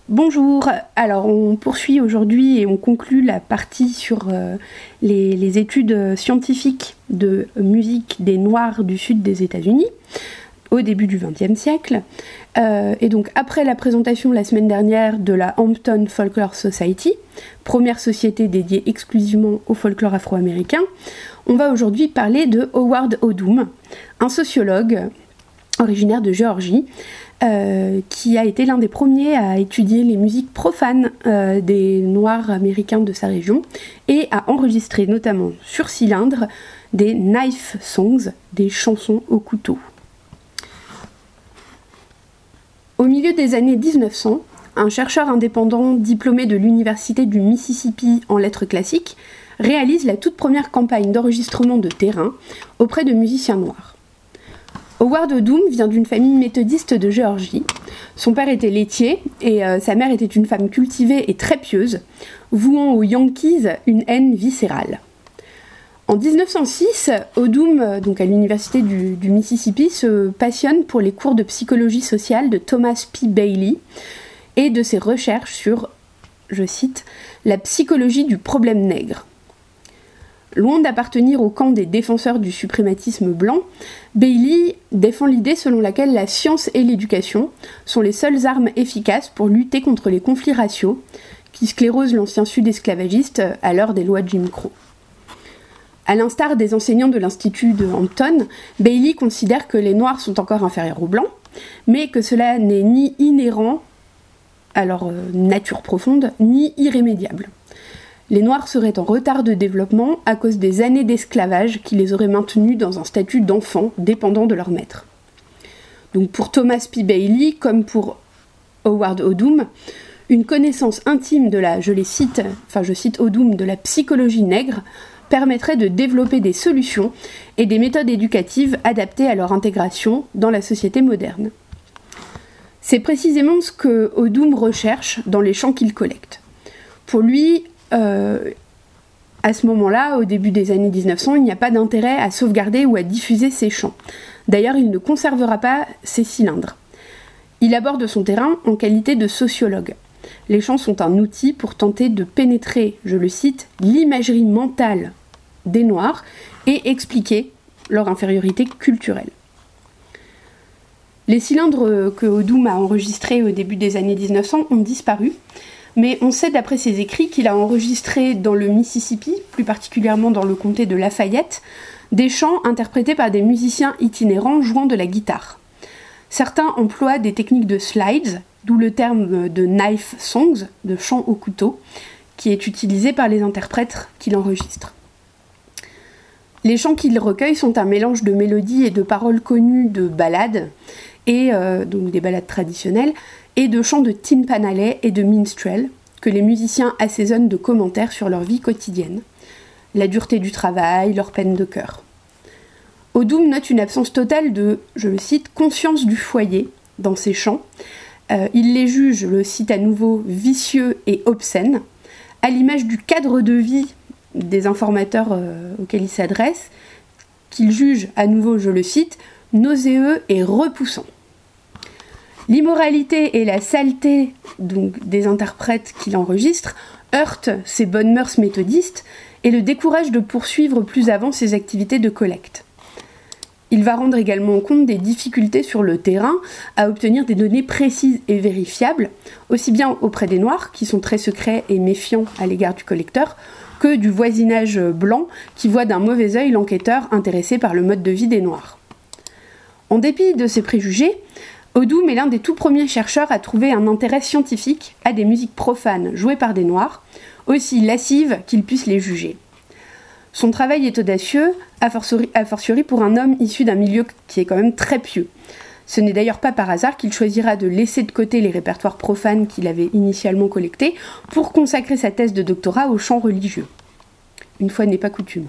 Bonjour, alors on poursuit aujourd'hui et on conclut la partie sur les études scientifiques de musique des Noirs du sud des États-Unis au début du XXe siècle. Et donc après la présentation la semaine dernière de la Hampton Folklore Society, première société dédiée exclusivement au folklore afro-américain, on va aujourd'hui parler de Howard Odum, un sociologue originaire de Géorgie, qui a été l'un des premiers à étudier les musiques profanes des Noirs américains de sa région et à enregistrer notamment sur cylindre des knife songs, des chansons au couteau. Au milieu des années 1900, un chercheur indépendant diplômé de l'Université du Mississippi en lettres classiques réalise la toute première campagne d'enregistrement de terrain auprès de musiciens noirs. Howard Odum vient d'une famille méthodiste de Géorgie. Son père était laitier et sa mère était une femme cultivée et très pieuse, vouant aux Yankees une haine viscérale. En 1906, Odum, donc à l'université du Mississippi, se passionne pour les cours de psychologie sociale de Thomas P. Bailey et de ses recherches sur, je cite, « la psychologie du problème nègre ». Loin d'appartenir au camp des défenseurs du suprématisme blanc, Bailey défend l'idée selon laquelle la science et l'éducation sont les seules armes efficaces pour lutter contre les conflits raciaux qui sclérosent l'ancien sud esclavagiste à l'heure des lois de Jim Crow. À l'instar des enseignants de l'Institut de Hampton, Bailey considère que les Noirs sont encore inférieurs aux Blancs, mais que cela n'est ni inhérent à leur nature profonde, ni irrémédiable. Les Noirs seraient en retard de développement à cause des années d'esclavage qui les auraient maintenus dans un statut d'enfants dépendant de leur maître. Donc pour Thomas P. Bailey, comme pour Howard Odum, une connaissance intime de la, je cite Odum, de la psychologie nègre permettrait de développer des solutions et des méthodes éducatives adaptées à leur intégration dans la société moderne. C'est précisément ce que Odum recherche dans les chants qu'il collecte. Pour lui, à ce moment-là, au début des années 1900, il n'y a pas d'intérêt à sauvegarder ou à diffuser ces chants. D'ailleurs, il ne conservera pas ces cylindres. Il aborde son terrain en qualité de sociologue. Les chants sont un outil pour tenter de pénétrer, je le cite, l'imagerie mentale des Noirs et expliquer leur infériorité culturelle. Les cylindres que Odum a enregistrés au début des années 1900 ont disparu, mais on sait d'après ses écrits qu'il a enregistré dans le Mississippi, plus particulièrement dans le comté de Lafayette, des chants interprétés par des musiciens itinérants jouant de la guitare. Certains emploient des techniques de slides, d'où le terme de knife songs, de chants au couteau, qui est utilisé par les interprètes qu'il enregistre. Les chants qu'il recueille sont un mélange de mélodies et de paroles connues de ballades, et donc des ballades traditionnelles, et de chants de tin panalais et de minstrel, que les musiciens assaisonnent de commentaires sur leur vie quotidienne, la dureté du travail, leur peine de cœur. Odum note une absence totale de, je le cite, conscience du foyer dans ces chants. Il les juge, je le cite à nouveau, vicieux et obscènes, à l'image du cadre de vie des informateurs auxquels il s'adresse, qu'il juge, à nouveau, je le cite, nauséeux et repoussant. L'immoralité et la saleté donc, des interprètes qu'il enregistre heurtent ses bonnes mœurs méthodistes et le découragent de poursuivre plus avant ses activités de collecte. Il va rendre également compte des difficultés sur le terrain à obtenir des données précises et vérifiables, aussi bien auprès des Noirs, qui sont très secrets et méfiants à l'égard du collecteur, que du voisinage blanc qui voit d'un mauvais œil l'enquêteur intéressé par le mode de vie des Noirs. En dépit de ces préjugés, Odum est l'un des tout premiers chercheurs à trouver un intérêt scientifique à des musiques profanes jouées par des Noirs, aussi lascives qu'ils puissent les juger. Son travail est audacieux, a fortiori pour un homme issu d'un milieu qui est quand même très pieux. Ce n'est d'ailleurs pas par hasard qu'il choisira de laisser de côté les répertoires profanes qu'il avait initialement collectés pour consacrer sa thèse de doctorat aux chants religieux. Une fois n'est pas coutume.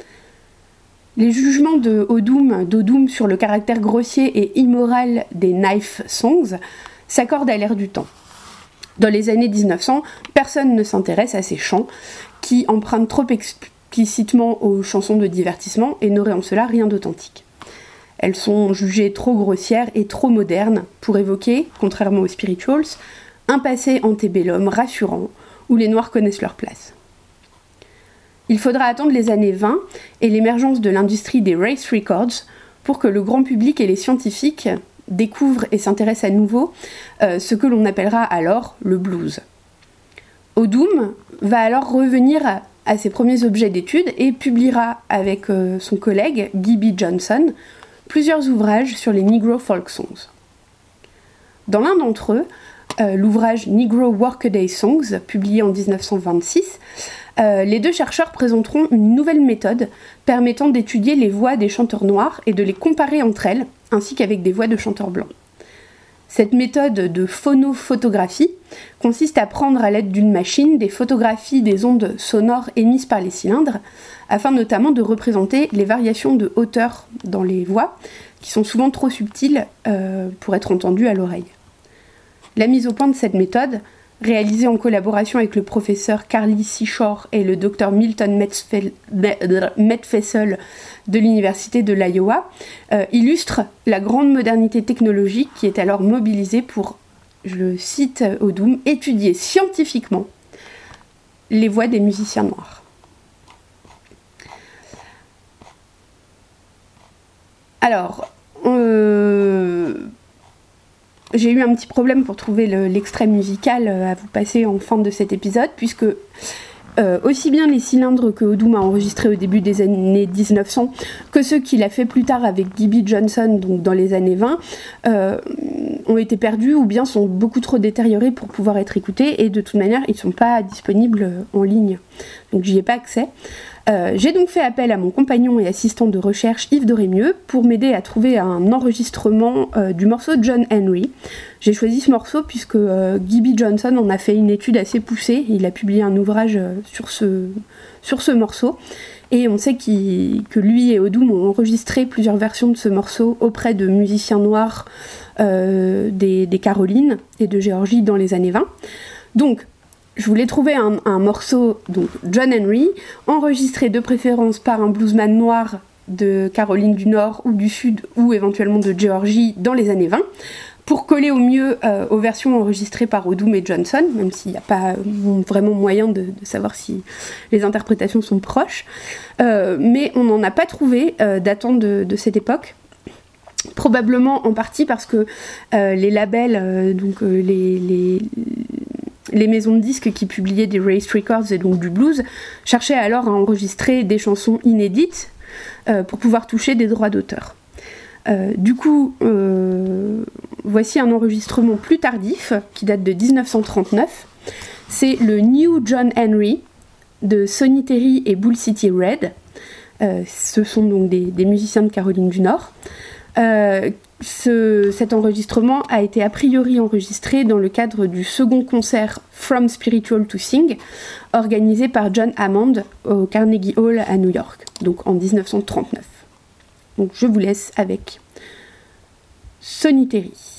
Les jugements d'Odum sur le caractère grossier et immoral des knife songs s'accordent à l'ère du temps. Dans les années 1900, personne ne s'intéresse à ces chants qui empruntent trop explicitement aux chansons de divertissement et n'auraient en cela rien d'authentique. Elles sont jugées trop grossières et trop modernes pour évoquer, contrairement aux spirituals, un passé antébellum rassurant où les Noirs connaissent leur place. Il faudra attendre les années 20 et l'émergence de l'industrie des race records pour que le grand public et les scientifiques découvrent et s'intéressent à nouveau ce que l'on appellera alors le blues. Odum va alors revenir à ses premiers objets d'étude et publiera avec son collègue Gibby Johnson plusieurs ouvrages sur les Negro folk songs. Dans l'un d'entre eux, l'ouvrage Negro Workaday Songs, publié en 1926, les deux chercheurs présenteront une nouvelle méthode permettant d'étudier les voix des chanteurs noirs et de les comparer entre elles, ainsi qu'avec des voix de chanteurs blancs. Cette méthode de phonophotographie consiste à prendre à l'aide d'une machine des photographies des ondes sonores émises par les cylindres, afin notamment de représenter les variations de hauteur dans les voix, qui sont souvent trop subtiles pour être entendues à l'oreille. La mise au point de cette méthode, réalisée en collaboration avec le professeur Carly Seashore et le Dr Milton Medfessel de l'université de l'Iowa, illustre la grande modernité technologique qui est alors mobilisée pour, je cite Odum, étudier scientifiquement les voix des musiciens noirs. Alors, j'ai eu un petit problème pour trouver l'extrait musical à vous passer en fin de cet épisode, puisque aussi bien les cylindres que Odum a enregistrés au début des années 1900 que ceux qu'il a fait plus tard avec Gibby Johnson, donc dans les années 20, ont été perdus ou bien sont beaucoup trop détériorés pour pouvoir être écoutés, et de toute manière ils ne sont pas disponibles en ligne, donc j'y ai pas accès. J'ai donc fait appel à mon compagnon et assistant de recherche Yves de Rémieux pour m'aider à trouver un enregistrement du morceau John Henry. J'ai choisi ce morceau puisque Gibby Johnson en a fait une étude assez poussée, il a publié un ouvrage sur ce morceau, et on sait que lui et Odum ont enregistré plusieurs versions de ce morceau auprès de musiciens noirs des Carolines et de Géorgie dans les années 20. Donc, je voulais trouver un morceau, donc John Henry, enregistré de préférence par un bluesman noir de Caroline du Nord ou du Sud, ou éventuellement de Géorgie dans les années 20, pour coller au mieux aux versions enregistrées par Odum et Johnson, même s'il n'y a pas vraiment moyen de savoir si les interprétations sont proches. Mais on n'en a pas trouvé datant de cette époque. Probablement en partie parce que les labels, les maisons de disques qui publiaient des race records et donc du blues, cherchaient alors à enregistrer des chansons inédites pour pouvoir toucher des droits d'auteur. Du coup, voici un enregistrement plus tardif qui date de 1939. C'est le New John Henry de Sonny Terry et Bull City Red. Ce sont donc des musiciens de Caroline du Nord. Cet enregistrement a été a priori enregistré dans le cadre du second concert From Spiritual to Sing, organisé par John Hammond au Carnegie Hall à New York, donc en 1939. Donc je vous laisse avec Sonny Terry.